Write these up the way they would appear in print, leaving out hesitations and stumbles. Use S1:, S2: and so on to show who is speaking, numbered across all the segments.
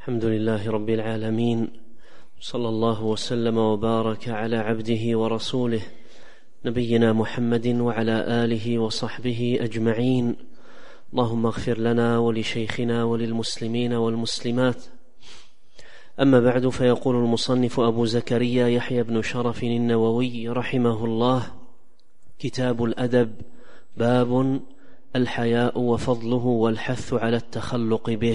S1: الحمد لله رب العالمين، صلى الله وسلم وبارك على عبده ورسوله نبينا محمد وعلى آله وصحبه أجمعين. اللهم اغفر لنا ولشيخنا وللمسلمين والمسلمات. أما بعد، فيقول المصنف أبو زكريا يحيى بن شرف النووي رحمه الله: كتاب الأدب، باب الحياء وفضله والحث على التخلق به.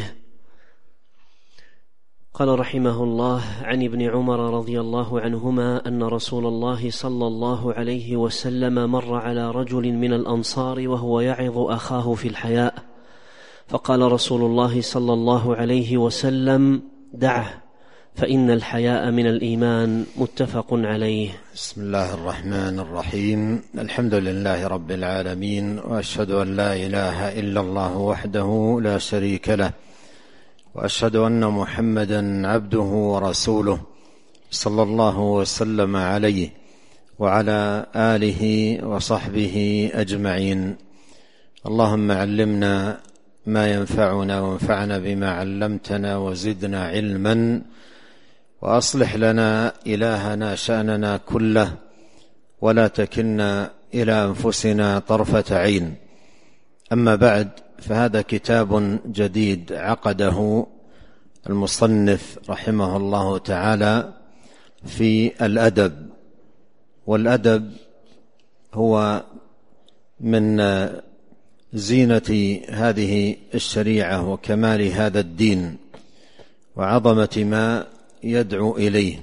S1: قال رحمه الله: عن ابن عمر رضي الله عنهما أن رسول الله صلى الله عليه وسلم مر على رجل من الأنصار وهو يعظ أخاه في الحياء، فقال رسول الله صلى الله عليه وسلم: دعه فإن الحياء من الإيمان. متفق عليه.
S2: بسم الله الرحمن الرحيم. الحمد لله رب العالمين، وأشهد أن لا إله إلا الله وحده لا شريك له، وأشهد أن محمدا عبده ورسوله صلى الله وسلم عليه وعلى آله وصحبه أجمعين. اللهم علمنا ما ينفعنا وانفعنا بما علمتنا وزدنا علما، وأصلح لنا إلهنا شأننا كله، ولا تكلنا إلى أنفسنا طرفة عين. أما بعد، فهذا كتاب جديد عقده المصنف رحمه الله تعالى في الأدب. والأدب هو من زينة هذه الشريعة وكمال هذا الدين وعظمة ما يدعو إليه،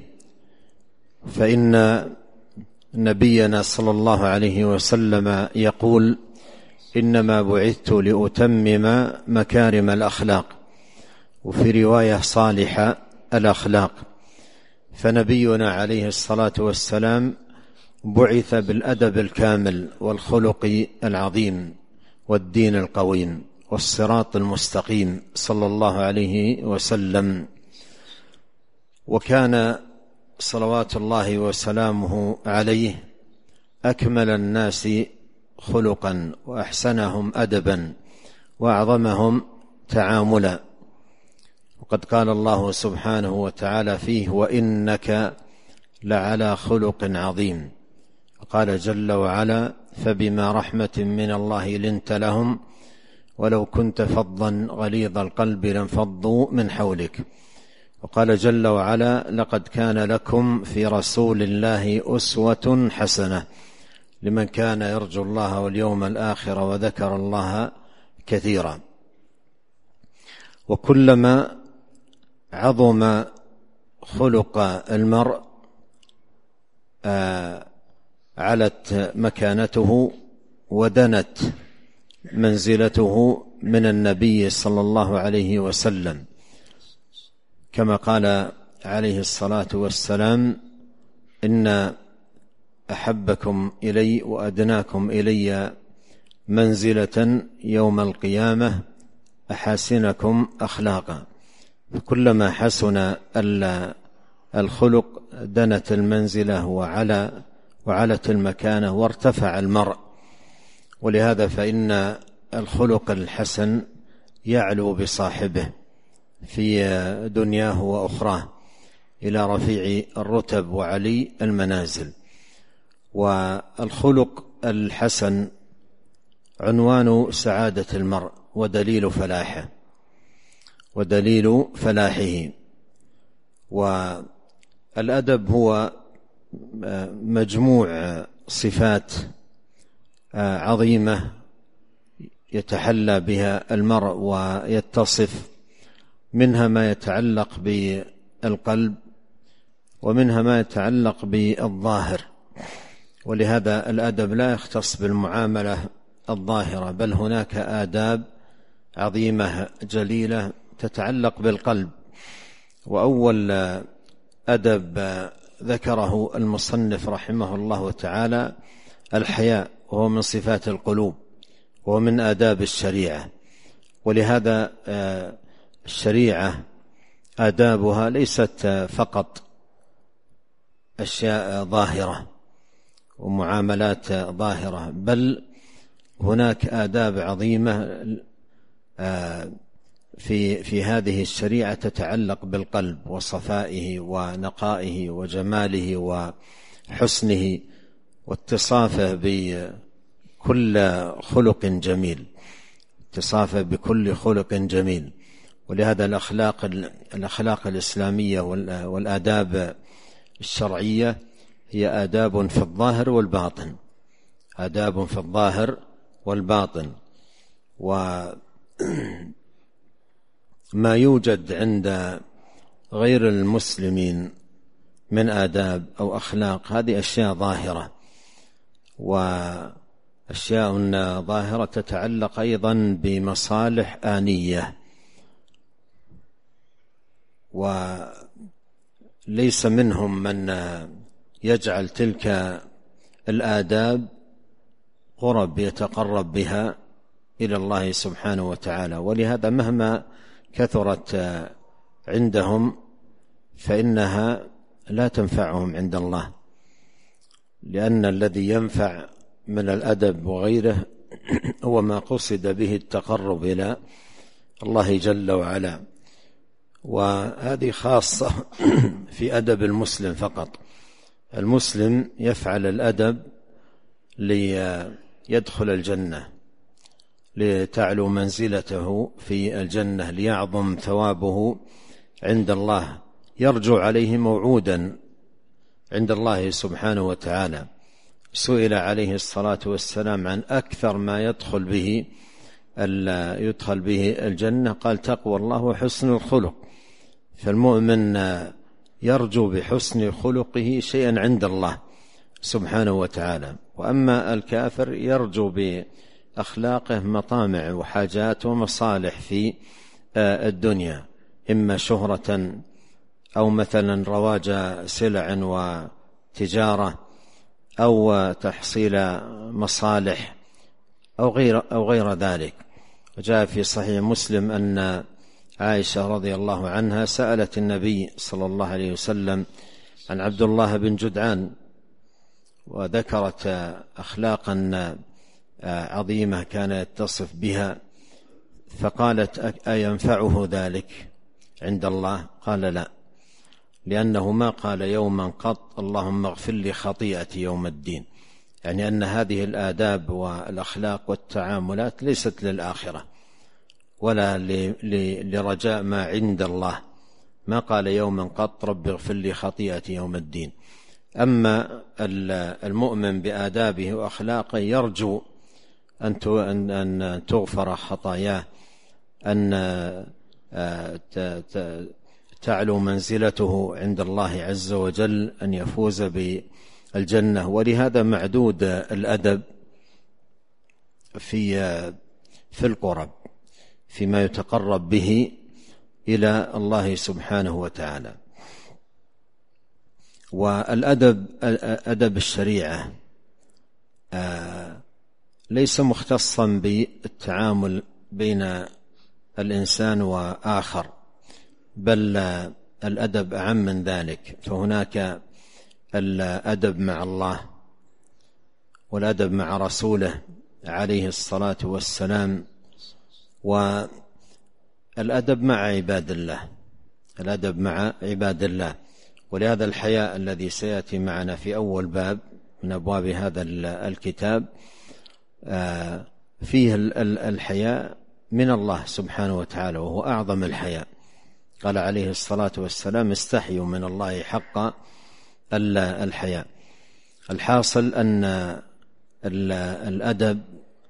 S2: فإن نبينا صلى الله عليه وسلم يقول: إنما بعثت لأتمم مكارم الأخلاق، وفي رواية صالح الأخلاق. فنبينا عليه الصلاة والسلام بعث بالأدب الكامل والخلق العظيم والدين القويم والصراط المستقيم صلى الله عليه وسلم. وكان صلوات الله وسلامه عليه أكمل الناس خلقا وأحسنهم أدبا وأعظمهم تعاملا. وقد قال الله سبحانه وتعالى فيه: وإنك لعلى خلق عظيم. وقال جل وعلا: فبما رحمة من الله لنت لهم ولو كنت فظا غليظ القلب لانفضوا من حولك. وقال جل وعلا: لقد كان لكم في رسول الله أسوة حسنة لمن كان يرجو الله واليوم الآخر وذكر الله كثيرا. وكلما عظم خلق المرء علت مكانته ودنت منزلته من النبي صلى الله عليه وسلم، كما قال عليه الصلاة والسلام: إن أحبكم إلي وأدناكم إلي منزلة يوم القيامة أحاسنكم أخلاقا. كلما حسن الخلق دنت المنزلة وعلت المكانة وارتفع المرء. ولهذا فإن الخلق الحسن يعلو بصاحبه في دنياه وأخراه إلى رفيع الرتب وعلي المنازل. والخلق الحسن عنوان سعادة المرء ودليل فلاحه. والأدب هو مجموع صفات عظيمة يتحلى بها المرء ويتصف، منها ما يتعلق بالقلب ومنها ما يتعلق بالظاهر. ولهذا الأدب لا يختص بالمعاملة الظاهرة، بل هناك آداب عظيمة جليلة تتعلق بالقلب. وأول أدب ذكره المصنف رحمه الله تعالى الحياء، وهو من صفات القلوب ومن آداب الشريعة. ولهذا الشريعة آدابها ليست فقط أشياء ظاهرة ومعاملات ظاهرة، بل هناك آداب عظيمة في هذه الشريعة تتعلق بالقلب وصفائه ونقائه وجماله وحسنه واتصافه بكل خلق جميل، اتصافه بكل خلق جميل. ولهذا الأخلاق الإسلامية والآداب الشرعية هي آداب في الظاهر والباطن، آداب في الظاهر والباطن. وما يوجد عند غير المسلمين من آداب أو أخلاق هذه أشياء ظاهرة، وأشياء ظاهرة تتعلق أيضا بمصالح آنية، وليس منهم من يجعل تلك الآداب قرب يتقرب بها إلى الله سبحانه وتعالى. ولهذا مهما كثرت عندهم فإنها لا تنفعهم عند الله، لأن الذي ينفع من الأدب وغيره هو ما قصد به التقرب إلى الله جل وعلا. وهذه خاصة في أدب المسلم فقط. المسلم يفعل الأدب ليدخل الجنة، لتعلو منزلته في الجنة، ليعظم ثوابه عند الله، يرجو عليه موعودا عند الله سبحانه وتعالى. سئل عليه الصلاة والسلام عن أكثر ما يدخل به الجنة، قال تقوى الله وحسن الخلق. فالمؤمن يرجو بحسن خلقه شيئا عند الله سبحانه وتعالى، وأما الكافر يرجو بأخلاقه مطامع وحاجات ومصالح في الدنيا، إما شهرة أو مثلا رواج سلع وتجارة أو تحصيل مصالح أو غير ذلك. وجاء في صحيح مسلم أن عائشة رضي الله عنها سألت النبي صلى الله عليه وسلم عن عبد الله بن جدعان، وذكرت أخلاقا عظيمة كان يتصف بها، فقالت أينفعه ذلك عند الله؟ قال لا، لأنه ما قال يوما قط اللهم اغفر لي خطيئتي يوم الدين، يعني أن هذه الآداب والأخلاق والتعاملات ليست للآخرة ولا لرجاء ما عند الله، ما قال يوما قط رب اغفر لي خطيئتي يوم الدين. أما المؤمن بآدابه وأخلاقه يرجو أن تغفر خطاياه، أن تعلو منزلته عند الله عز وجل، أن يفوز بالجنة. ولهذا معدود الأدب في القرب، فيما يتقرب به إلى الله سبحانه وتعالى. والأدب أدب الشريعة ليس مختصا بالتعامل بين الإنسان وآخر، بل الأدب أعم من ذلك. فهناك الأدب مع الله، والأدب مع رسوله عليه الصلاة والسلام، والأدب مع عباد الله، الأدب مع عباد الله. ولهذا الحياء الذي سيأتي معنا في أول باب من أبواب هذا الكتاب فيه الحياء من الله سبحانه وتعالى، وهو أعظم الحياء. قال عليه الصلاة والسلام استحيوا من الله حق الحياء. الحاصل أن الأدب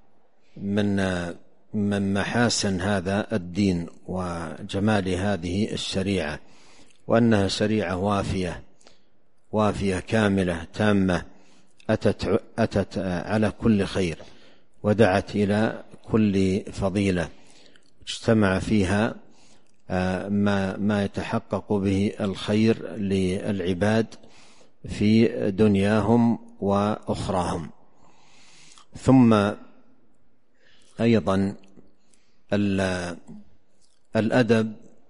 S2: من محاسن هذا الدين وجمال هذه الشريعة، وأنها شريعة وافية كاملة تامة، أتت على كل خير، ودعت إلى كل فضيلة، اجتمع فيها ما يتحقق به الخير للعباد في دنياهم وأخراهم. ثم أيضا الأدب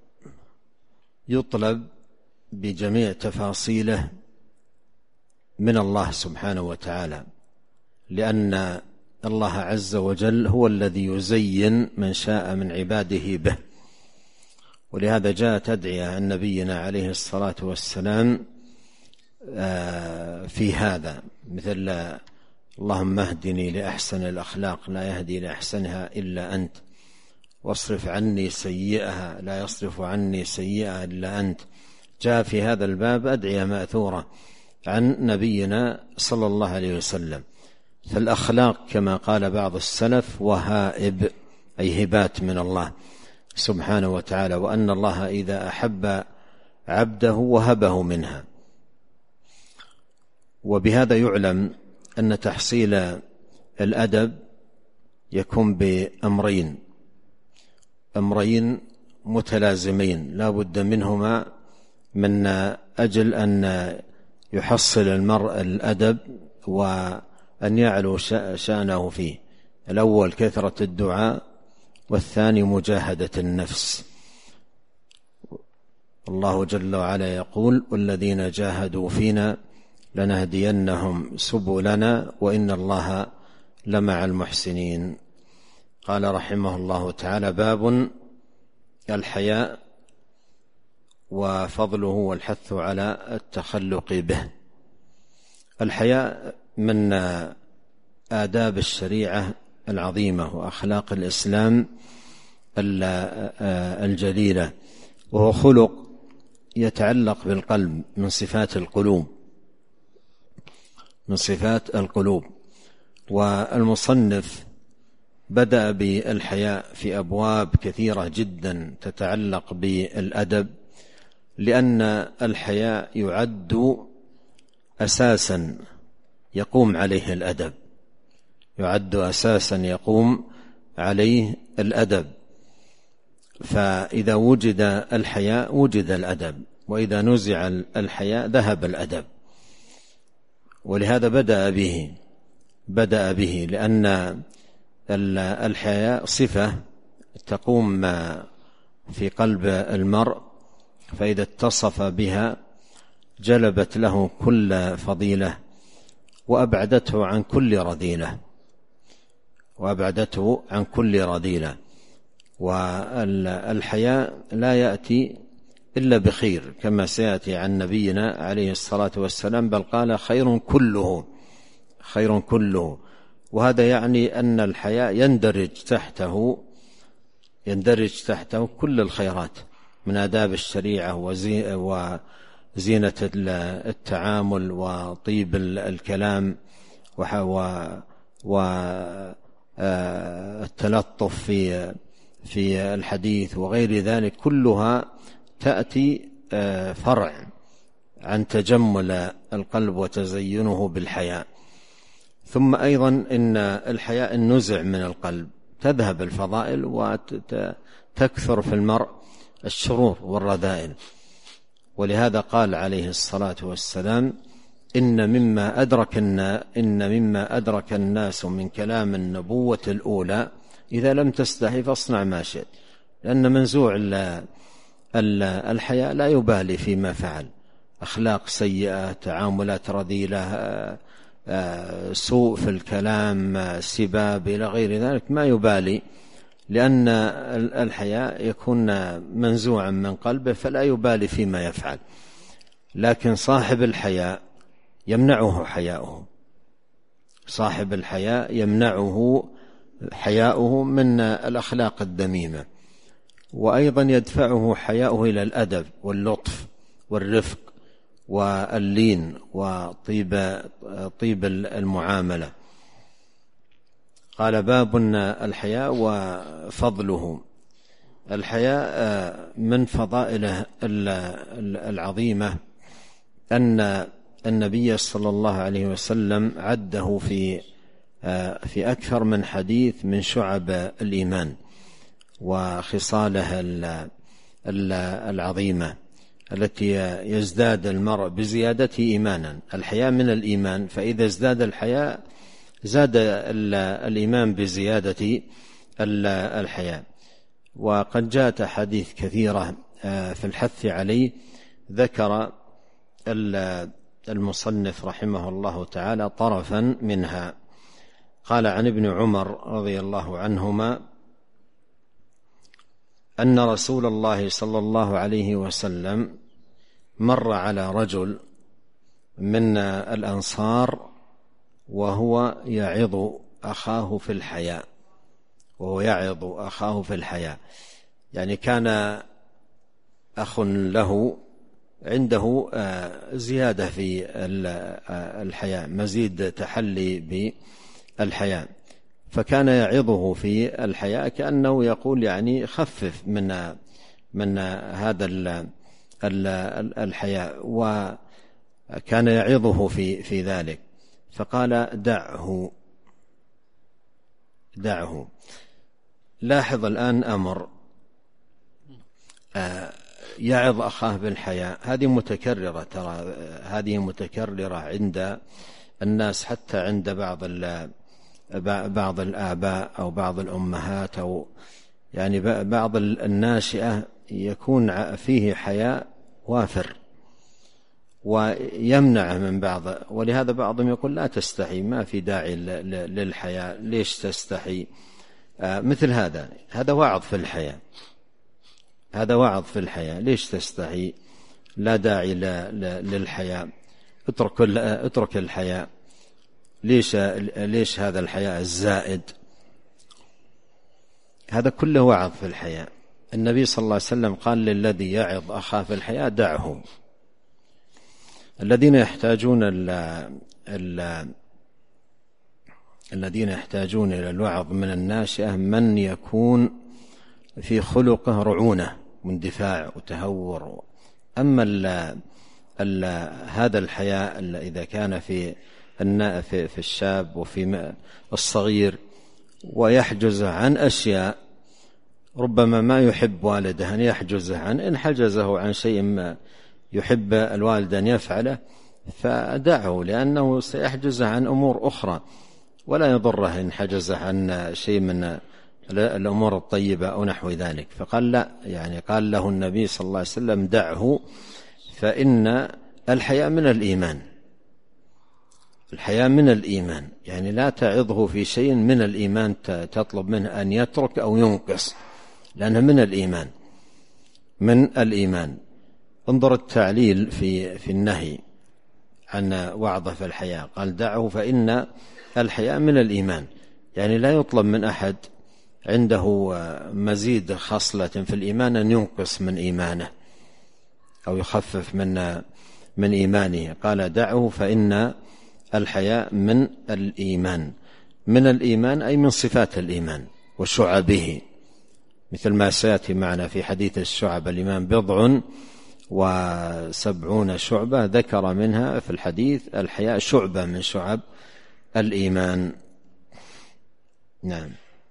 S2: يطلب بجميع تفاصيله من الله سبحانه وتعالى، لأن الله عز وجل هو الذي يزين من شاء من عباده به، ولهذا جاءت أدعية عن نبينا عليه الصلاة والسلام في هذا، مثل اللهم اهدني لأحسن الأخلاق لا يهدي لأحسنها إلا أنت، واصرف عني سيئها لا يصرف عني سيئها إلا أنت. جاء في هذا الباب أدعية مأثورة عن نبينا صلى الله عليه وسلم. فالأخلاق كما قال بعض السلف وهائب، أي هبات من الله سبحانه وتعالى، وأن الله إذا أحب عبده وهبه منها. وبهذا يعلم أن تحصيل الأدب يكون بأمرين متلازمين لا بد منهما من أجل أن يحصل المرء الأدب وأن يعلو شأنه فيه. الأول كثرة الدعاء، والثاني مجاهدة النفس. الله جل وعلا يقول والذين جاهدوا فينا لنهدينهم سبلنا وإن الله لمع المحسنين. قال رحمه الله تعالى: باب الحياء وفضله والحث على التخلق به. الحياء من آداب الشريعة العظيمة وأخلاق الإسلام الجليلة، وهو خلق يتعلق بالقلب من صفات القلوب. والمصنف بدأ بالحياء في أبواب كثيرة جدا تتعلق بالأدب، لأن الحياء يعد أساسا يقوم عليه الأدب. فإذا وجد الحياء وجد الأدب، وإذا نزع الحياء ذهب الأدب. ولهذا بدأ به لأن الحياء صفة تقوم في قلب المرء، فإذا اتصف بها جلبت له كل فضيلة وأبعدته عن كل رذيلة. والحياء لا يأتي إلا بخير كما سيأتي عن نبينا عليه الصلاة والسلام، بل قال خير كله. وهذا يعني أن الحياء يندرج تحته كل الخيرات من آداب الشريعة وزينة التعامل وطيب الكلام والتلطف في الحديث وغير ذلك، كلها تأتي فرع عن تجمل القلب وتزينه بالحياء. ثم أيضا إن الحياء النزع من القلب تذهب الفضائل وتكثر في المرء الشرور والرذائل. ولهذا قال عليه الصلاة والسلام: إن مما أدرك الناس من كلام النبوة الأولى إذا لم تستحي فاصنع ما شئت. لأن منزوع الحياء لا يبالي فيما فعل، أخلاق سيئة، تعاملات رذيلة، سوء في الكلام، سباب إلى غير ذلك، ما يبالي، لأن الحياء يكون منزوعا من قلبه فلا يبالي فيما يفعل. لكن صاحب الحياء يمنعه حياؤه من الأخلاق الذميمة، وأيضا يدفعه حياؤه إلى الأدب واللطف والرفق واللين وطيب المعاملة. قال: باب الحياء وفضله. الحياء من فضائله العظيمة أن النبي صلى الله عليه وسلم عده في أكثر من حديث من شعب الإيمان وخصاله العظيمة التي يزداد المرء بزيادته إيمانا. الحياء من الإيمان، فإذا ازداد الحياء زاد الإيمان بزيادة الحياء. وقد جاءت أحاديث كثيرة في الحث عليه، ذكر المصنف رحمه الله تعالى طرفا منها. قال: عن ابن عمر رضي الله عنهما أن رسول الله صلى الله عليه وسلم مر على رجل من الأنصار وهو يعظ أخاه في الحياء، يعني كان أخ له عنده زيادة في الحياء، مزيد تحلي بالحياء، فكان يعظه في الحياء كأنه يقول يعني خفف من هذا الحياء، وكان يعظه في ذلك، فقال دعه. لاحظ الآن أمر يعظ أخاه بالحياء، هذه متكررة، ترى هذه متكررة عند الناس، حتى عند بعض الآباء أو بعض الأمهات، أو يعني بعض الناشئة يكون فيه حياء وافر ويمنع من بعض، ولهذا بعضهم يقول لا تستحي، ما في داعي للحياء، ليش تستحي؟ مثل هذا وعظ في الحياء، ليش تستحي؟ لا داعي للحياء، اترك الحياء، ليش هذا الحياء الزائد؟ هذا كله وعظ في الحياء. النبي صلى الله عليه وسلم قال للذي يعظ أخاه في الحياء دعه. الذين يحتاجون إلى الوعظ من الناشئة من يكون في خلقه رعونة واندفاع وتهور. أما هذا الحياء إذا كان في الشاب وفي الصغير ويحجزه عن أشياء ربما ما يحب والده أن يحجزه عنه، إن حجزه عن شيء ما يحب الوالد أن يفعله فدعه، لأنه سيحجزه عن أمور أخرى، ولا يضره إن حجزه عن شيء من الأمور الطيبة أو نحو ذلك. فقال لا، يعني قال له النبي صلى الله عليه وسلم دعه، فإن الحياء من الإيمان، يعني لا تعظه في شيء من الإيمان تطلب منه أن يترك أو ينقص، لأنه من الإيمان. انظر التعليل في النهي عن وعظه في الحياء، قال دعه فإن الحياء من الإيمان، يعني لا يطلب من أحد عنده مزيد خصلة في الإيمان أن ينقص من إيمانه أو يخفف من إيمانه. قال دعه فإن الحياء من الإيمان أي من صفات الإيمان وشعبه، مثل ما سيأتي معنا في حديث الشعب. الإيمان 70 شعبة، ذكر منها في الحديث الحياء شعبة من شعب الإيمان. نعم.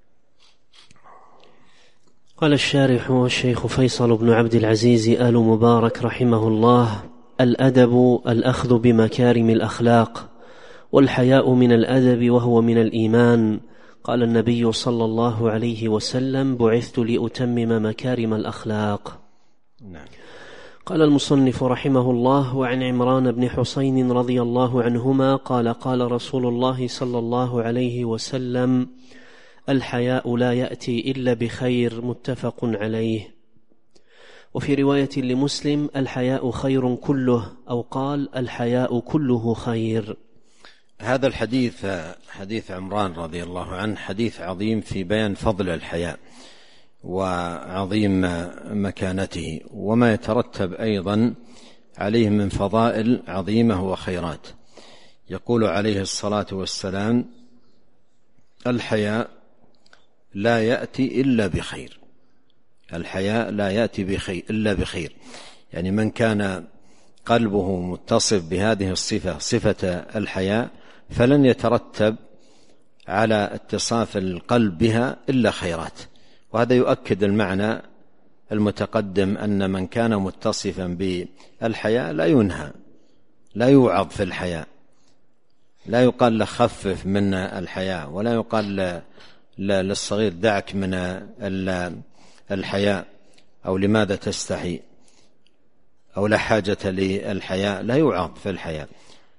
S1: قال الشارح الشيخ فيصل بن عبد العزيز آل مبارك رحمه الله: الأدب الأخذ بمكارم الأخلاق، والحياء من الأدب وهو من الإيمان. قال النبي صلى الله عليه وسلم: بعثت لأتمم مكارم الأخلاق.
S2: نعم.
S1: قال المصنف رحمه الله: وعن عمران بن حسين رضي الله عنهما قال: قال رسول الله صلى الله عليه وسلم: الحياء لا يأتي إلا بخير. متفق عليه. وفي رواية لمسلم: الحياء خير كله، أو قال: الحياء كله خير.
S2: هذا الحديث حديث عمران رضي الله عنه حديث عظيم في بيان فضل الحياء وعظيم مكانته، وما يترتب أيضا عليه من فضائل عظيمة وخيرات. يقول عليه الصلاة والسلام: الحياء لا يأتي إلا بخير. الحياء لا يأتي إلا بخير، يعني من كان قلبه متصف بهذه الصفة، صفة الحياء، فلن يترتب على اتصاف القلب بها إلا خيرات. وهذا يؤكد المعنى المتقدم أن من كان متصفا بالحياء لا ينهى، لا يوعظ في الحياء، لا يقال له خفف من الحياء، ولا يقال للصغير دعك من الحياء أو لماذا تستحي أو لا حاجة للحياء. لا يوعظ في الحياء،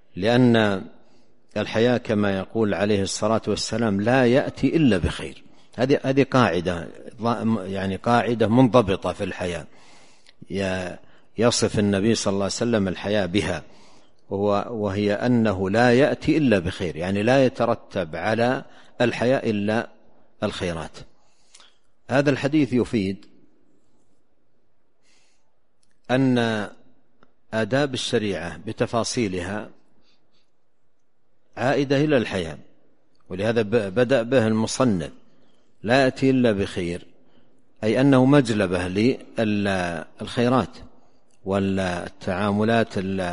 S2: لأن الحياء كما يقول عليه الصلاة والسلام لا يأتي إلا بخير. هذه قاعدة، يعني قاعدة منضبطة في الحياة يصف النبي صلى الله عليه وسلم الحياة بها، وهي أنه لا يأتي إلا بخير، يعني لا يترتب على الحياة إلا الخيرات. هذا الحديث يفيد أن آداب الشريعة بتفاصيلها عائدة إلى الحياة، ولهذا بدأ به المصنف لا يأتي إلا بخير، أي أنه مجلبة للخيرات والتعاملات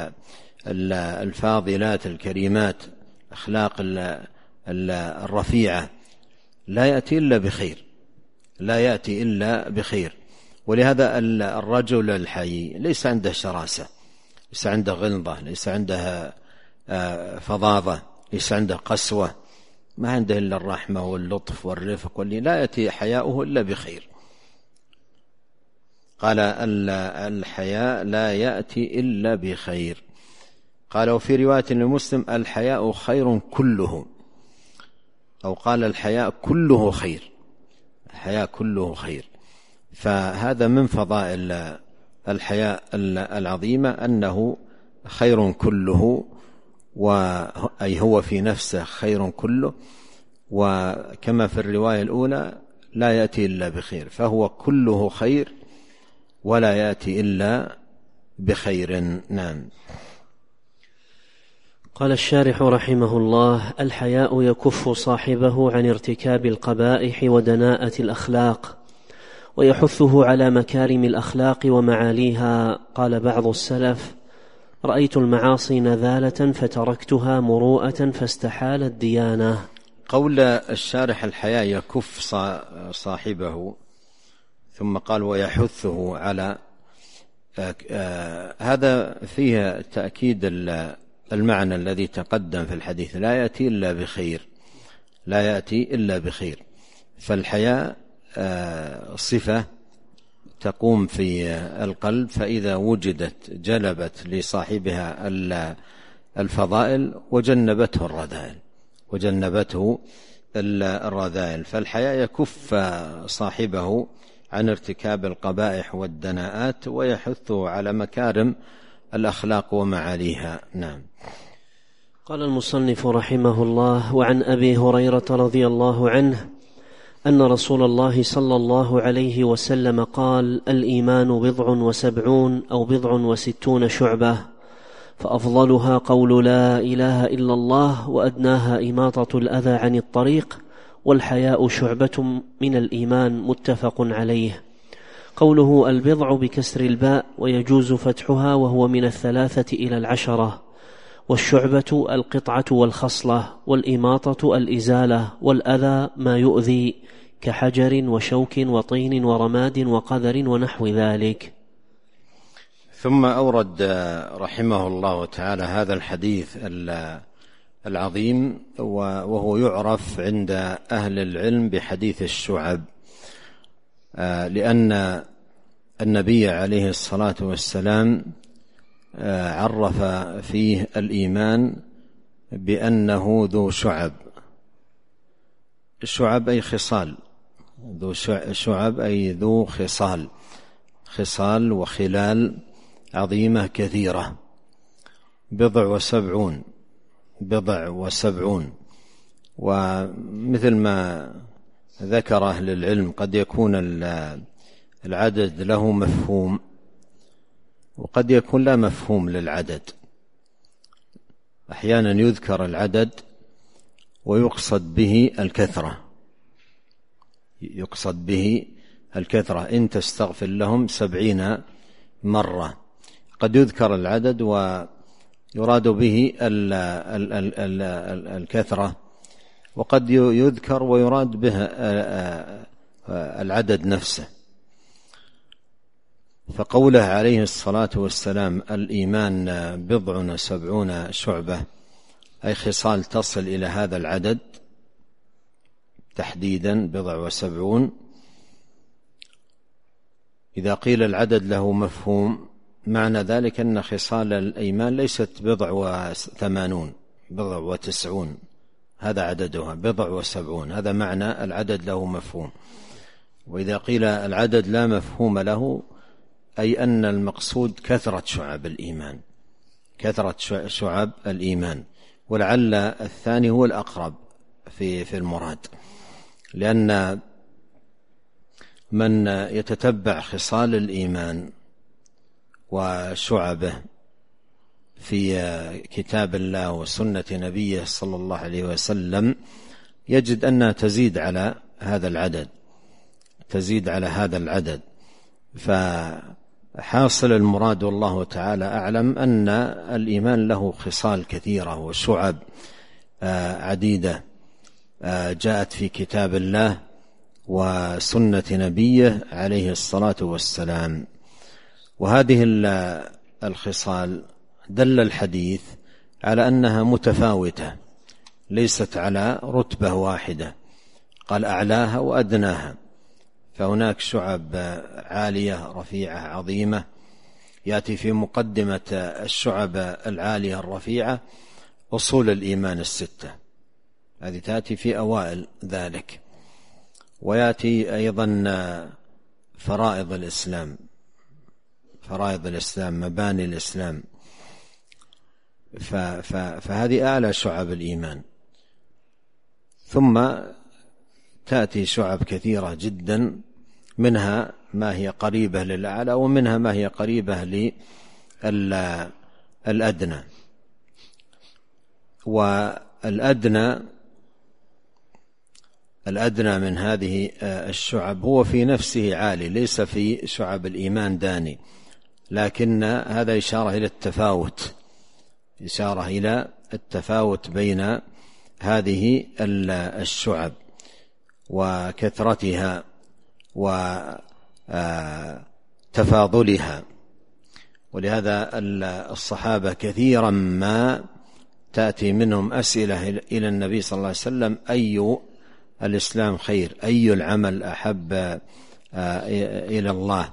S2: الفاضلات الكريمات، أخلاق الرفيعة، لا يأتي إلا بخير، لا يأتي إلا بخير. ولهذا الرجل الحي ليس عنده شراسة، ليس عنده غلظة، ليس عنده فظاظة، ليس عنده قسوة، ما عنده إلا الرحمة واللطف والرفق، واللي لا يأتي حياؤه إلا بخير. قال الحياء لا يأتي إلا بخير. قال وفي رواية لمسلم الحياء خير كله، أو قال الحياء كله خير، الحياء كله خير. فهذا من فضائل الحياء العظيمة أنه خير كله، أي هو في نفسه خير كله، وكما في الرواية الأولى لا يأتي إلا بخير، فهو كله خير ولا يأتي إلا بخير. نعم.
S1: قال الشارح رحمه الله: الحياء يكف صاحبه عن ارتكاب القبائح ودناءة الأخلاق، ويحثه على مكارم الأخلاق ومعاليها. قال بعض السلف: رأيت المعاصي نذالة فتركتها مروءة فاستحالت ديانة.
S2: قول الشارح الحياء يكف صاحبه، ثم قال ويحثه على، هذا فيه تأكيد المعنى الذي تقدم في الحديث، لا يأتي إلا بخير، لا يأتي إلا بخير. فالحياء صفة تقوم في القلب، فإذا وجدت جلبت لصاحبها الفضائل وجنبته الرذائل. فالحياء يكف صاحبه عن ارتكاب القبائح والدناءات، ويحثه على مكارم الأخلاق ومعاليها. نعم.
S1: قال المصنف رحمه الله: وعن أبي هريرة رضي الله عنه أن رسول الله صلى الله عليه وسلم قال: الإيمان 70 أو 60 شعبة، فأفضلها قول لا إله إلا الله، وأدناها إماطة الأذى عن الطريق، والحياء شعبة من الإيمان. متفق عليه. قوله البضع بكسر الباء، ويجوز فتحها، وهو من 3 إلى 10. والشعبة القطعة والخصلة، والإماطة الإزالة، والأذى ما يؤذي كحجر وشوك وطين ورماد وقذر ونحو ذلك.
S2: ثم أورد رحمه الله تعالى هذا الحديث العظيم، وهو يعرف عند أهل العلم بحديث الشعب، لأن النبي عليه الصلاة والسلام عرف فيه الإيمان بأنه ذو شعب. الشعب أي خصال، ذو شعب أي ذو خصال وخلال عظيمة كثيرة. 70، ومثل ما ذكر أهل العلم قد يكون العدد له مفهوم، وقد يكون لا مفهوم للعدد. أحيانا يذكر العدد ويقصد به الكثرة، إن تستغفر لهم 70 مرة. قد يذكر العدد ويراد به الكثرة، وقد يذكر ويراد به العدد نفسه. فقوله عليه الصلاة والسلام الإيمان 70 شعبة، أي خصال تصل إلى هذا العدد تحديدا 70. إذا قيل العدد له مفهوم، معنى ذلك أن خصال الإيمان ليست 80 90، هذا عددها 70، هذا معنى العدد له مفهوم. وإذا قيل العدد لا مفهوم له أي أن المقصود كثرة شعب الإيمان، كثرة شعب الإيمان. ولعل الثاني هو الأقرب في المراد، لأن من يتتبع خصال الإيمان وشعبه في كتاب الله وسنة نبيه صلى الله عليه وسلم يجد أنها تزيد على هذا العدد، تزيد على هذا العدد. فحاصل المراد والله تعالى أعلم أن الإيمان له خصال كثيرة وشعب عديدة جاءت في كتاب الله وسنة نبيه عليه الصلاة والسلام. وهذه الخصال دل الحديث على أنها متفاوتة، ليست على رتبة واحدة، قال أعلاها وأدناها. فهناك شعب عالية رفيعة عظيمة، يأتي في مقدمة الشعب العالية الرفيعة أصول الإيمان 6، هذه تأتي في أوائل ذلك. ويأتي أيضا فرائض الإسلام، فرائض الإسلام، مباني الإسلام. فهذه أعلى شعب الإيمان. ثم تأتي شعب كثيرة جدا، منها ما هي قريبة للأعلى ومنها ما هي قريبة للأدنى. والأدنى من هذه الشعب هو في نفسه عالي، ليس في شعب الإيمان داني، لكن هذا إشارة إلى التفاوت، إشارة إلى التفاوت بين هذه الشعب وكثرتها وتفاضلها. ولهذا الصحابة كثيرا ما تأتي منهم أسئلة إلى النبي صلى الله عليه وسلم: أي الإسلام خير؟ أي العمل أحب إلى الله؟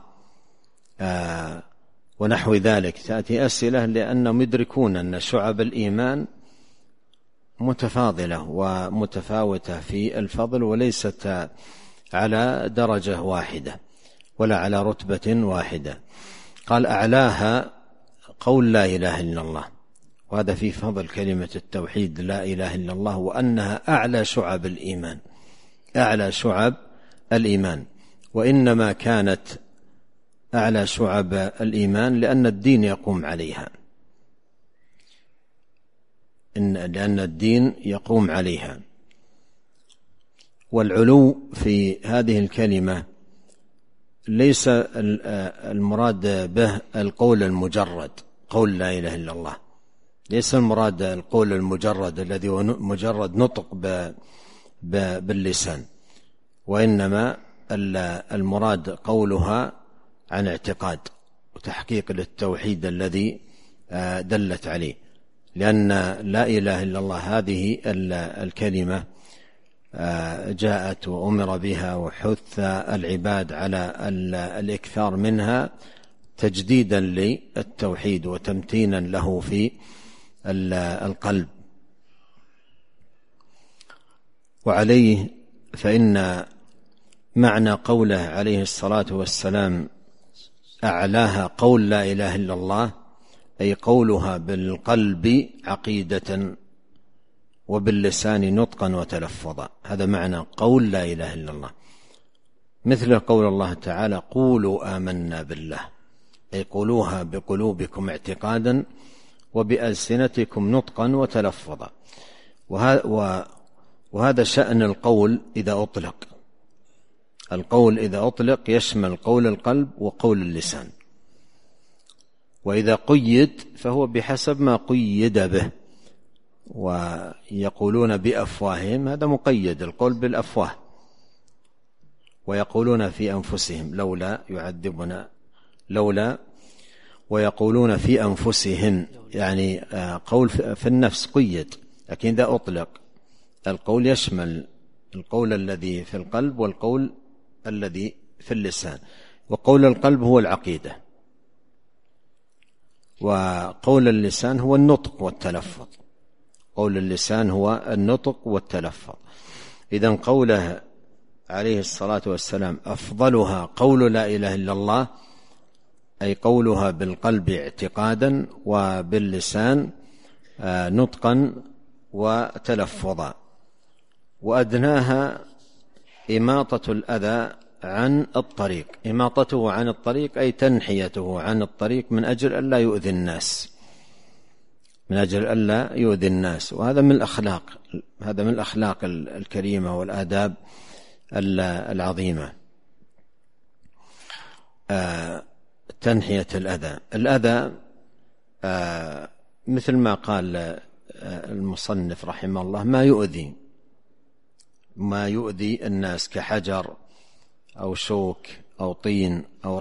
S2: ونحو ذلك. تأتي أسئلة لأنهم يدركون أن شعب الإيمان متفاضلة ومتفاوتة في الفضل، وليست على درجة واحدة ولا على رتبة واحدة. قال أعلاها قول لا إله إلا الله، وهذا في فضل كلمة التوحيد لا إله إلا الله، وأنها أعلى شعب الإيمان، أعلى شعب الإيمان. وإنما كانت أعلى شعب الإيمان لأن الدين يقوم عليها، لأن الدين يقوم عليها. والعلو في هذه الكلمة ليس المراد به القول المجرد، قول لا إله إلا الله، ليس المراد القول المجرد الذي هو مجرد نطق باللسان، وإنما المراد قولها عن اعتقاد وتحقيق للتوحيد الذي دلت عليه. لأن لا إله إلا الله هذه الكلمة جاءت وأمر بها وحث العباد على الإكثار منها تجديدا للتوحيد وتمتينا له في القلب. وعليه فإن معنى قوله عليه الصلاة والسلام أعلاها قول لا إله إلا الله، أي قولها بالقلب عقيدة وباللسان نطقا وتلفظا، هذا معنى قول لا إله إلا الله. مثل قول الله تعالى: قولوا آمنا بالله، أي قولوها بقلوبكم اعتقادا وبألسنتكم نطقا وتلفظا. وهذا شأن القول إذا أطلق. القول إذا أطلق يشمل قول القلب وقول اللسان، وإذا قيد فهو بحسب ما قيد به. ويقولون بأفواههم، هذا مقيد، القول بالأفواه. ويقولون في أنفسهم لولا يعذبنا، لولا. ويقولون في أنفسهم، يعني قول في النفس قيد، لكن إذا أطلق القول يشمل القول الذي في القلب والقول الذي في اللسان. وقول القلب هو العقيدة، وقول اللسان هو النطق والتلفظ. قول اللسان هو النطق والتلفظ. إذن قوله عليه الصلاة والسلام أفضلها قول لا إله إلا الله، أي قولها بالقلب اعتقادا وباللسان نطقا وتلفظا. وأدناها إماطة الأذى عن الطريق. إماطته عن الطريق أي تنحيته عن الطريق من أجل ألا يؤذي الناس، من أجل ألا يؤذي الناس. وهذا من الأخلاق، هذا من الأخلاق الكريمة والآداب العظيمة. تنحية الأذى مثل ما قال المصنف رحمه الله ما يؤذي الناس كحجر أو شوك أو طين أو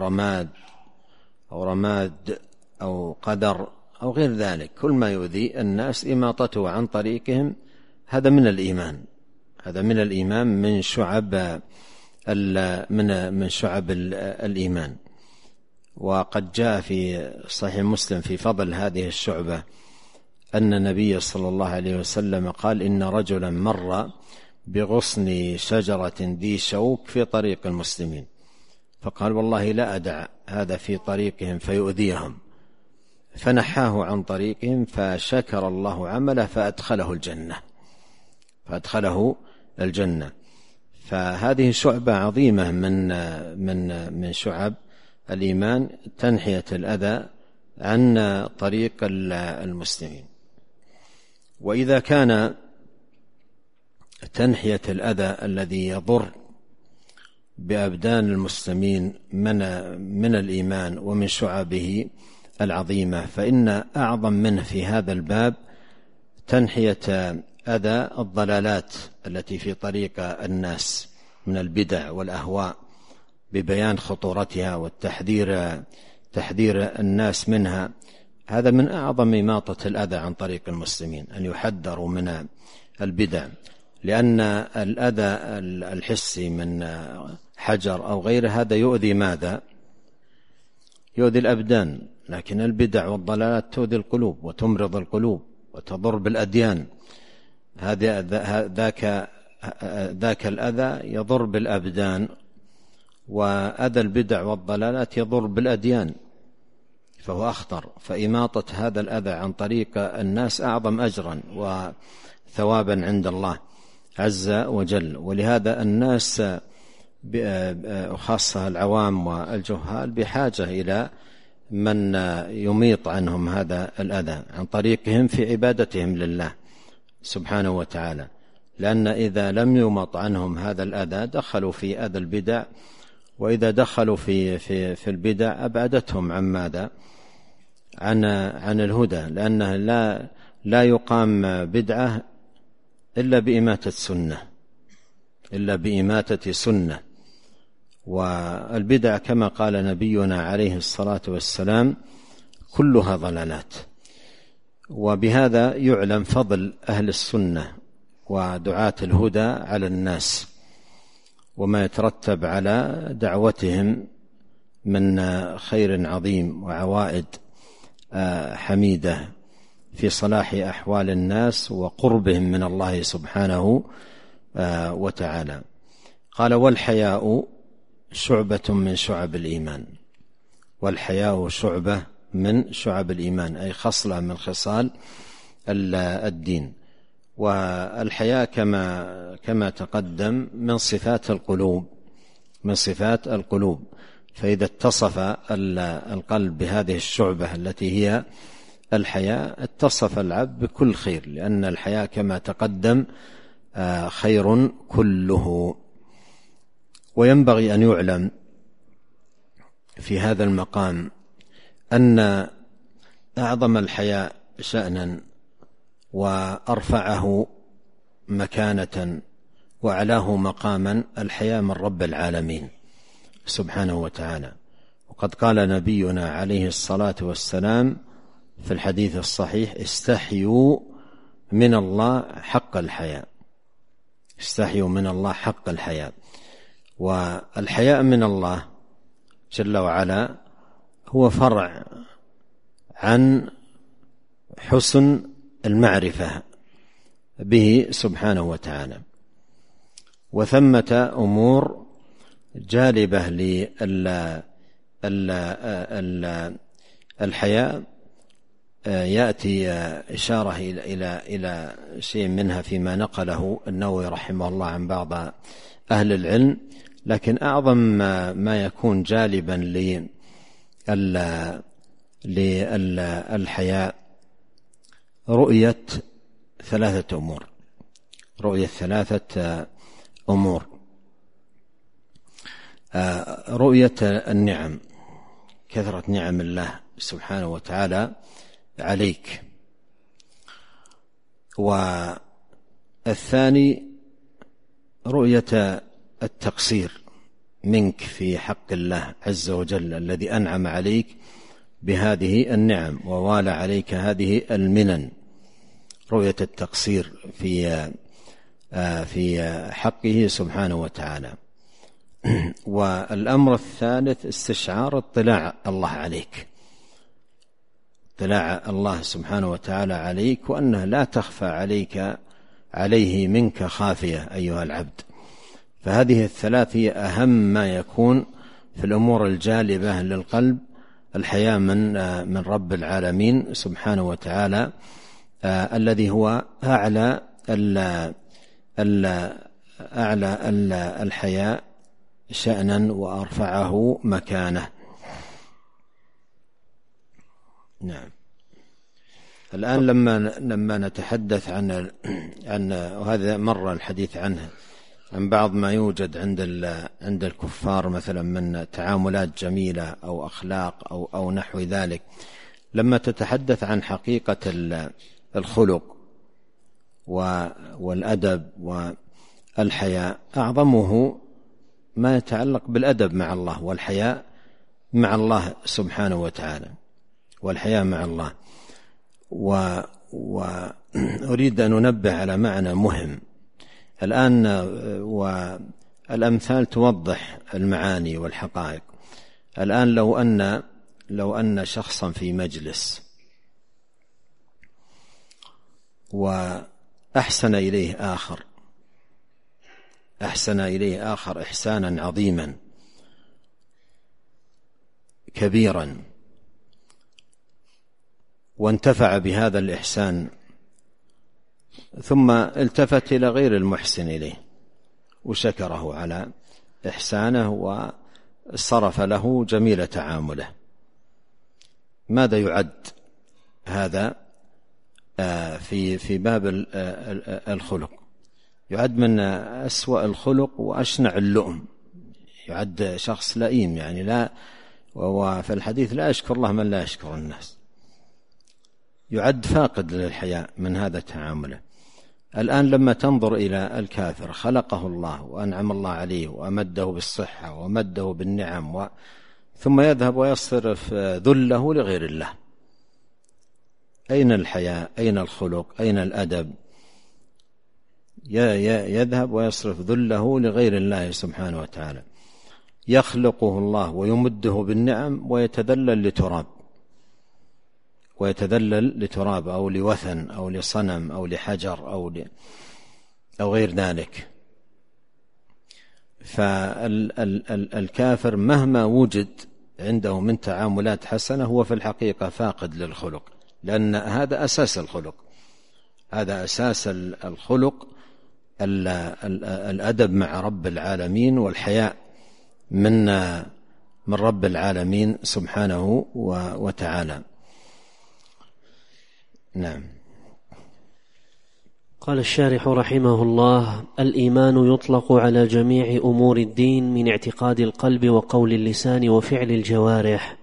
S2: رماد أو قدر أو غير ذلك. كل ما يؤذي الناس إماطته عن طريقهم، هذا من الإيمان، هذا من الإيمان، من شعب الإيمان. وقد جاء في صحيح مسلم في فضل هذه الشعبة أن النبي صلى الله عليه وسلم قال إن رجلا مر بغصن شجرة ذي شوك في طريق المسلمين، فقال والله لا أدع هذا في طريقهم فيؤذيهم، فنحاه عن طريقهم فشكر الله عمله فأدخله الجنة. فهذه شعبة عظيمة من شعب الإيمان، تنحية الأذى عن طريق المسلمين. وإذا كان تنحية الأذى الذي يضر بأبدان المسلمين من الإيمان ومن شعبه العظيمة، فإن أعظم منه في هذا الباب تنحية أذى الضلالات التي في طريق الناس من البدع والأهواء، ببيان خطورتها والتحذير الناس منها. هذا من أعظم إماطة الأذى عن طريق المسلمين، أن يحذروا من البدع، لأن الأذى الحسي من حجر أو غيره هذا يؤذي ماذا؟ يؤذي الأبدان، لكن البدع والضلالات تؤذي القلوب وتمرض القلوب وتضر بالأديان. ذاك الأذى يضر بالأبدان، وأذى البدع والضلالات يضر بالأديان، فهو أخطر. فإماطة هذا الأذى عن طريق الناس أعظم أجرا وثوابا عند الله عز وجل. ولهذا الناس خاصة العوام والجهال بحاجة إلى من يميط عنهم هذا الأذى عن طريقهم في عبادتهم لله سبحانه وتعالى، لأن إذا لم يمط عنهم هذا الأذى دخلوا في أذى البدع، وإذا دخلوا في البدع أبعدتهم عن ماذا؟ عن الهدى، لأنه لا يقام بدعة إلا بإماتة سنة. والبدع كما قال نبينا عليه الصلاة والسلام كلها ضلالات. وبهذا يعلم فضل أهل السنة ودعاة الهدى على الناس، وما يترتب على دعوتهم من خير عظيم وعوائد حميدة في صلاح أحوال الناس وقربهم من الله سبحانه وتعالى. قال والحياء شعبة من شعب الإيمان. والحياء شعبة من شعب الإيمان، أي خصلة من خصال الدين. والحياء كما تقدم من صفات القلوب، فإذا اتصف القلب بهذه الشعبة التي هي الحياء اتصف العبد بكل خير، لأن الحياء كما تقدم خير كله. وينبغي أن يعلم في هذا المقام أن أعظم الحياء شأنا وأرفعه مكانة وأعلاه مقاما الحياء من رب العالمين سبحانه وتعالى. وقد قال نبينا عليه الصلاة والسلام في الحديث الصحيح استحيوا من الله حق الحياء. استحيوا من الله حق الحياء. والحياء من الله جل وعلا هو فرع عن حسن المعرفة به سبحانه وتعالى. وثمة أمور جالبة للحياء يأتي إشارة إلى شيء منها فيما نقله النووي رحمه الله عن بعض أهل العلم، لكن أعظم ما يكون جالبا للحياء رؤية ثلاثة أمور. رؤية النعم، كثرة نعم الله سبحانه وتعالى عليك. والثاني رؤية التقصير منك في حق الله عز وجل الذي أنعم عليك بهذه النعم ووالى عليك هذه المنن، رؤية التقصير في حقه سبحانه وتعالى. والأمر الثالث استشعار اطلاع الله عليك، اطلاع الله سبحانه وتعالى عليك، وأنه لا تخفى عليه منك خافية أيها العبد. فهذه الثلاث هي أهم ما يكون في الأمور الجالبة للقلب، الحياء من رب العالمين سبحانه وتعالى، الذي هو أعلى الحياء شأنا وأرفعه مكانه. نعم. الآن لما نتحدث عن وهذا مر الحديث عنه، عن بعض ما يوجد عند الكفار مثلا من تعاملات جميلة أو أخلاق أو نحو ذلك، لما تتحدث عن حقيقة الخلق والأدب والحياء، أعظمه ما يتعلق بالأدب مع الله والحياء مع الله سبحانه وتعالى، والحياء مع الله. وأريد أن أنبه على معنى مهم الآن، والأمثال توضح المعاني والحقائق. الآن لو أن شخصا في مجلس وأحسن إليه آخر إحسانا عظيما كبيرا، وانتفع بهذا الإحسان، ثم التفت إلى غير المحسن إليه وشكره على إحسانه وصرف له جميل تعامله، ماذا يعد هذا في باب الخلق؟ يعد من أسوأ الخلق وأشنع اللؤم، يعد شخص لئيم، يعني لا، وفي الحديث لا يشكر الله من لا يشكر الناس، يعد فاقد للحياء من هذا تعامله. الآن لما تنظر إلى الكافر خلقه الله وأنعم الله عليه وأمده بالصحة وأمده بالنعم، ثم يذهب ويصرف ذله لغير الله، أين الحياء؟ أين الخلق؟ أين الأدب؟ يذهب ويصرف ذله لغير الله سبحانه وتعالى. يخلقه الله ويمده بالنعم ويتذلل لتراب أو لوثن أو لصنم أو لحجر أو غير ذلك. فالكافر مهما وجد عنده من تعاملات حسنة هو في الحقيقة فاقد للخلق، لأن هذا أساس الخلق، هذا أساس الخلق، الأدب مع رب العالمين والحياء من رب العالمين سبحانه وتعالى. نعم.
S1: قال الشارح رحمه الله: الإيمان يطلق على جميع أمور الدين من اعتقاد القلب وقول اللسان وفعل الجوارح.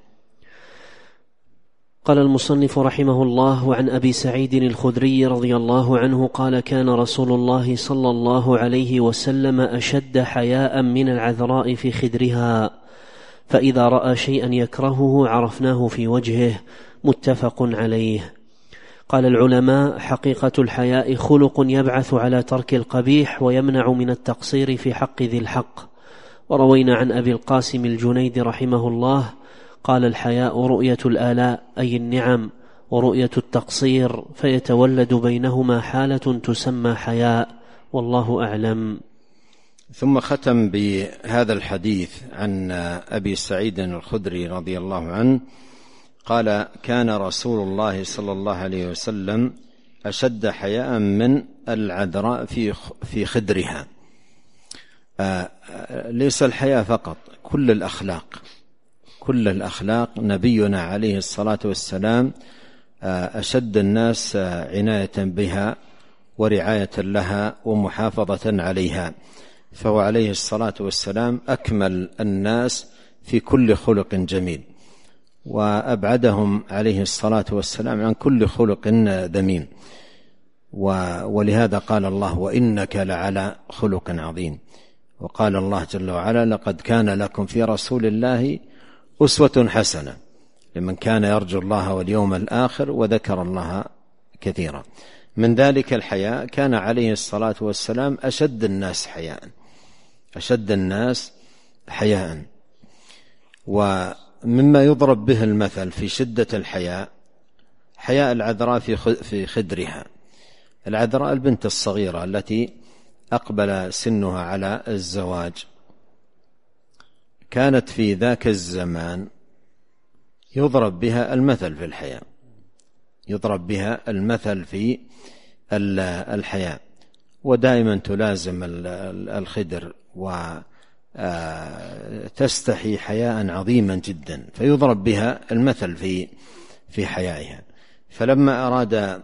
S1: قال المصنف رحمه الله: وعن أبي سعيد الخدري رضي الله عنه قال: كان رسول الله صلى الله عليه وسلم أشد حياء من العذراء في خدرها، فإذا رأى شيئا يكرهه عرفناه في وجهه. متفق عليه. قال العلماء: حقيقة الحياء خلق يبعث على ترك القبيح ويمنع من التقصير في حق ذي الحق. وروينا عن أبي القاسم الجنيد رحمه الله قال: الحياء رؤية الآلاء أي النعم، ورؤية التقصير، فيتولد بينهما حالة تسمى حياء، والله أعلم.
S2: ثم ختم بهذا الحديث عن أبي سعيد الخدري رضي الله عنه قال: كان رسول الله صلى الله عليه وسلم أشد حياء من العذراء في خدرها. ليس الحياء فقط، كل الأخلاق نبينا عليه الصلاة والسلام أشد الناس عناية بها ورعاية لها ومحافظة عليها، فهو عليه الصلاة والسلام أكمل الناس في كل خلق جميل، وأبعدهم عليه الصلاة والسلام عن كل خلق ذميم. ولهذا قال الله: وإنك لعلى خلق عظيم. وقال الله جل وعلا: لقد كان لكم في رسول الله أسوة حسنة لمن كان يرجو الله واليوم الآخر وذكر الله كثيرا. من ذلك الحياء، كان عليه الصلاة والسلام أشد الناس حياء. ومما يضرب به المثل في شدة الحياء حياء العذراء في خدرها. العذراء البنت الصغيرة التي أقبل سنها على الزواج كانت في ذاك الزمان يضرب بها المثل في الحياء، ودائما تلازم الخدر وتستحي حياء عظيما جدا، فيضرب بها المثل في حيائها. فلما أراد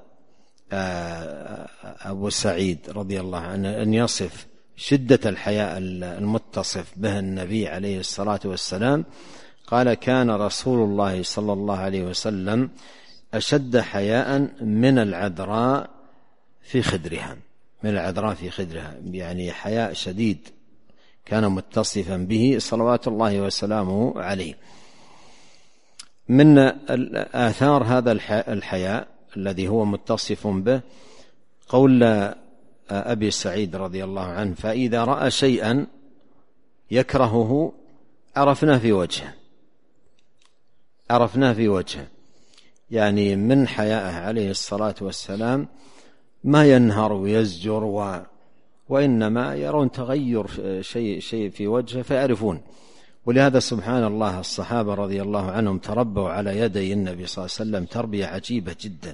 S2: أبو سعيد رضي الله عنه أن يصف شدة الحياء المتصف به النبي عليه الصلاة والسلام قال: كان رسول الله صلى الله عليه وسلم أشد حياء من العذراء في خدرها، يعني حياء شديد كان متصفا به صلوات الله وسلامه عليه. من آثار هذا الحياء الذي هو متصف به قول أبي سعيد رضي الله عنه: فإذا رأى شيئا يكرهه عرفناه في وجهه. يعني من حيائه عليه الصلاة والسلام ما ينهر ويزجر، وإنما يرون تغير شيء في وجهه فيعرفون. ولهذا سبحان الله الصحابة رضي الله عنهم تربوا على يدي النبي صلى الله عليه وسلم تربية عجيبة جدا،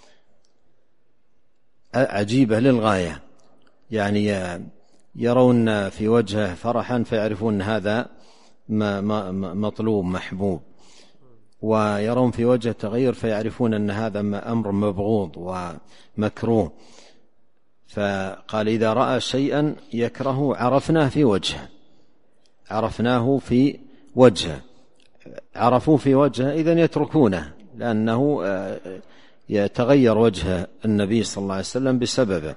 S2: عجيبة للغاية. يعني يرون في وجهه فرحا فيعرفون هذا مطلوب محبوب، ويرون في وجهه تغير فيعرفون أن هذا أمر مبغوض ومكروه. فقال: إذا رأى شيئا يكره عرفناه في وجهه. عرفوا في وجهه إذن يتركونه، لأنه يتغير وجه النبي صلى الله عليه وسلم بسببه.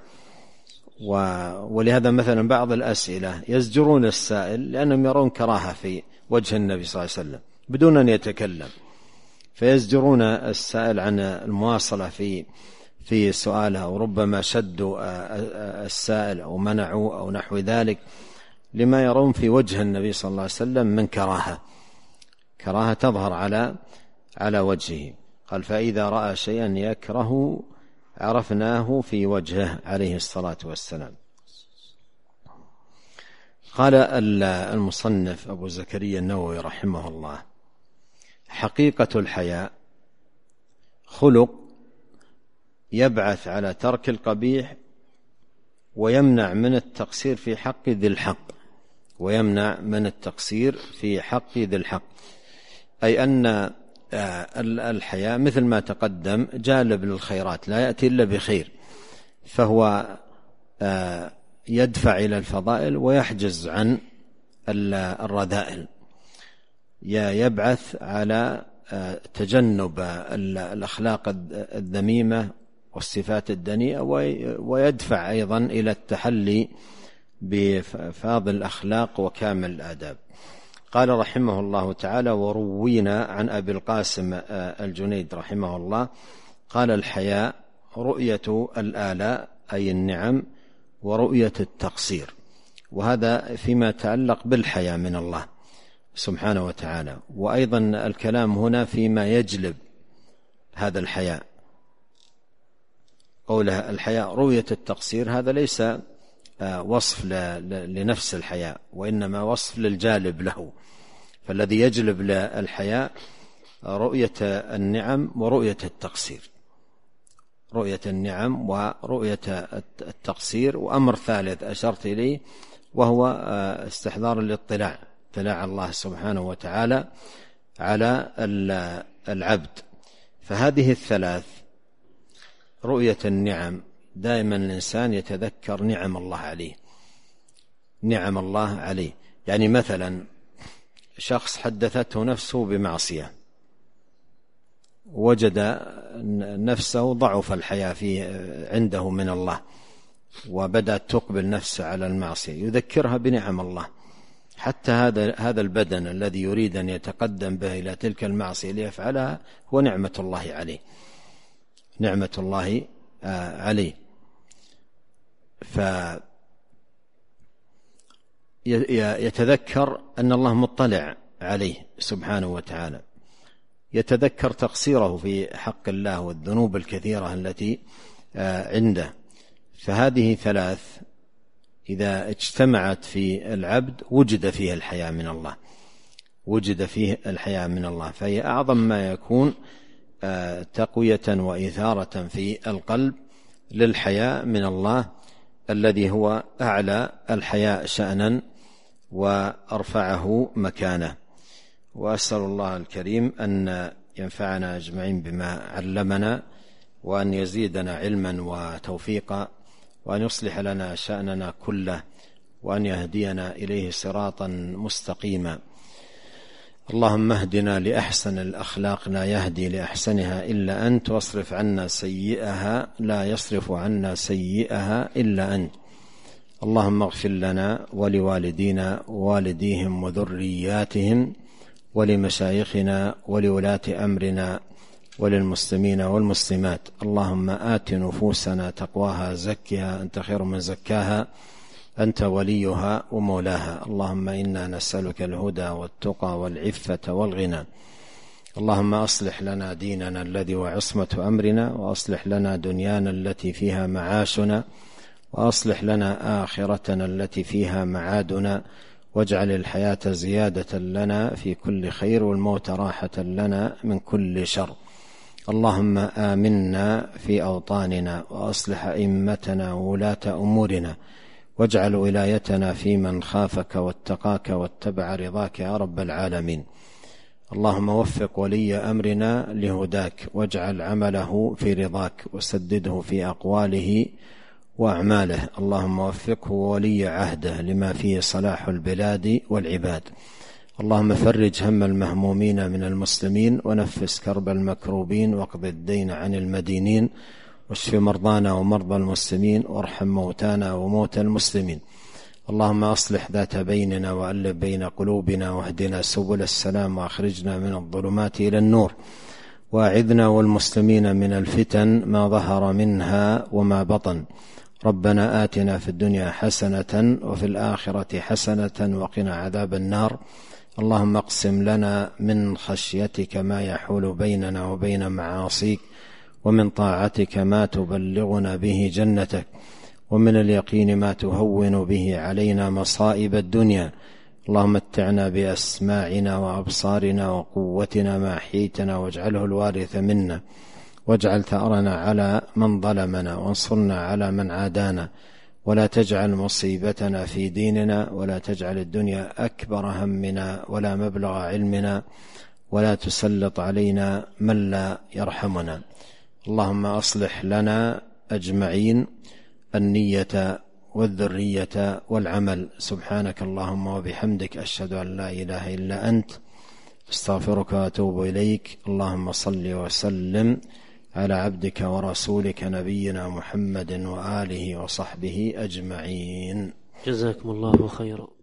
S2: ولهذا مثلا بعض الأسئلة يزجرون السائل لأنهم يرون كراهة في وجه النبي صلى الله عليه وسلم بدون أن يتكلم، فيزجرون السائل عن المواصلة في سؤاله، وربما شدوا السائل أو منعوا أو نحو ذلك، لما يرون في وجه النبي صلى الله عليه وسلم من كراهة تظهر على وجهه. قال: فإذا رأى شيئا يكره عرفناه في وجهه عليه الصلاة والسلام. قال المصنف أبو زكريا النووي رحمه الله: حقيقة الحياء خلق يبعث على ترك القبيح ويمنع من التقصير في حق ذي الحق، أي أن الحياء مثل ما تقدم جالب للخيرات، لا يأتي إلا بخير، فهو يدفع إلى الفضائل ويحجز عن الرذائل، يبعث على تجنب الأخلاق الذميمة والصفات الدنيئة، ويدفع أيضا إلى التحلي بفاضل الأخلاق وكامل الآداب. قال رحمه الله تعالى: وروينا عن أبي القاسم الجنيد رحمه الله قال: الحياء رؤية الآلاء أي النعم ورؤية التقصير. وهذا فيما يتعلق بالحياء من الله سبحانه وتعالى. وأيضا الكلام هنا فيما يجلب هذا الحياء، قولها الحياء رؤية التقصير، هذا ليس وصف لنفس الحياء، وإنما وصف للجالب له. فالذي يجلب للحياء رؤية النعم ورؤية التقصير، رؤية النعم ورؤية التقصير. وأمر ثالث أشرت إليه وهو استحضار الاطلاع، اطلاع الله سبحانه وتعالى على العبد. فهذه الثلاث، رؤية النعم، دائما الإنسان يتذكر نعم الله عليه، نعم الله عليه. يعني مثلا شخص حدثته نفسه بمعصية، وجد نفسه ضعف الحياة عنده من الله، وبدأت تقبل نفسه على المعصية، يذكرها بنعم الله. حتى هذا البدن الذي يريد أن يتقدم به إلى تلك المعصية ليفعلها هو نعمة الله عليه، نعمة الله عليه. فيتذكر أن الله مطلع عليه سبحانه وتعالى، يتذكر تقصيره في حق الله والذنوب الكثيرة التي عنده. فهذه ثلاث إذا اجتمعت في العبد وجد فيه الحياء من الله، وجد فيه الحياء من الله. فهي أعظم ما يكون تقوية وإثارة في القلب للحياء من الله، الذي هو أعلى الحياء شأنا وأرفعه مكانه. وأسأل الله الكريم أن ينفعنا أجمعين بما علمنا، وأن يزيدنا علما وتوفيقا، وأن يصلح لنا شأننا كله، وأن يهدينا إليه صراطا مستقيما. اللهم اهدنا لأحسن الأخلاق لا يهدي لأحسنها إلا أنت، واصرف عنا سيئها لا يصرف عنا سيئها إلا أنت. اللهم اغفر لنا ولوالدينا ووالديهم وذرياتهم ولمشايخنا ولولاة أمرنا وللمسلمين والمسلمات. اللهم آت نفوسنا تقواها زكها أنت خير من زكاها أنت وليها ومولاها. اللهم إنا نسألك الهدى والتقى والعفة والغنى. اللهم أصلح لنا ديننا الذي هو عصمة أمرنا، وأصلح لنا دنيانا التي فيها معاشنا، وأصلح لنا آخرتنا التي فيها معادنا، واجعل الحياة زيادة لنا في كل خير، والموت راحة لنا من كل شر. اللهم آمنا في أوطاننا، وأصلح أئمتنا وولاة أمورنا، واجعل ولايتنا في من خافك واتقاك واتبع رضاك يا رب العالمين. اللهم وفق ولي أمرنا لهداك، واجعل عمله في رضاك، وسدده في أقواله وأعماله. اللهم وفقه ولي عهده لما فيه صلاح البلاد والعباد. اللهم فرج هم المهمومين من المسلمين، ونفس كرب المكروبين، واقض الدين عن المدينين، واشف مرضانا ومرضى المسلمين، وارحم موتانا وموتى المسلمين. اللهم أصلح ذات بيننا، وألف بين قلوبنا، واهدنا سبل السلام، وأخرجنا من الظلمات إلى النور، وأعذنا والمسلمين من الفتن ما ظهر منها وما بطن. ربنا آتنا في الدنيا حسنة وفي الآخرة حسنة وقنا عذاب النار. اللهم اقسم لنا من خشيتك ما يحول بيننا وبين معاصيك، ومن طاعتك ما تبلغنا به جنتك، ومن اليقين ما تهون به علينا مصائب الدنيا. اللهم متعنا بأسماعنا وأبصارنا وقوتنا ما أحييتنا، واجعله الوارث منا، واجعل ثأرنا على من ظلمنا، وانصرنا على من عادانا، ولا تجعل مصيبتنا في ديننا، ولا تجعل الدنيا أكبر همنا ولا مبلغ علمنا، ولا تسلط علينا من لا يرحمنا. اللهم أصلح لنا أجمعين النية والذرية والعمل. سبحانك اللهم وبحمدك، أشهد أن لا إله إلا أنت، استغفرك وأتوب إليك. اللهم صل وسلم على عبدك ورسولك نبينا محمد وآله وصحبه أجمعين.
S1: جزاكم الله خيرا.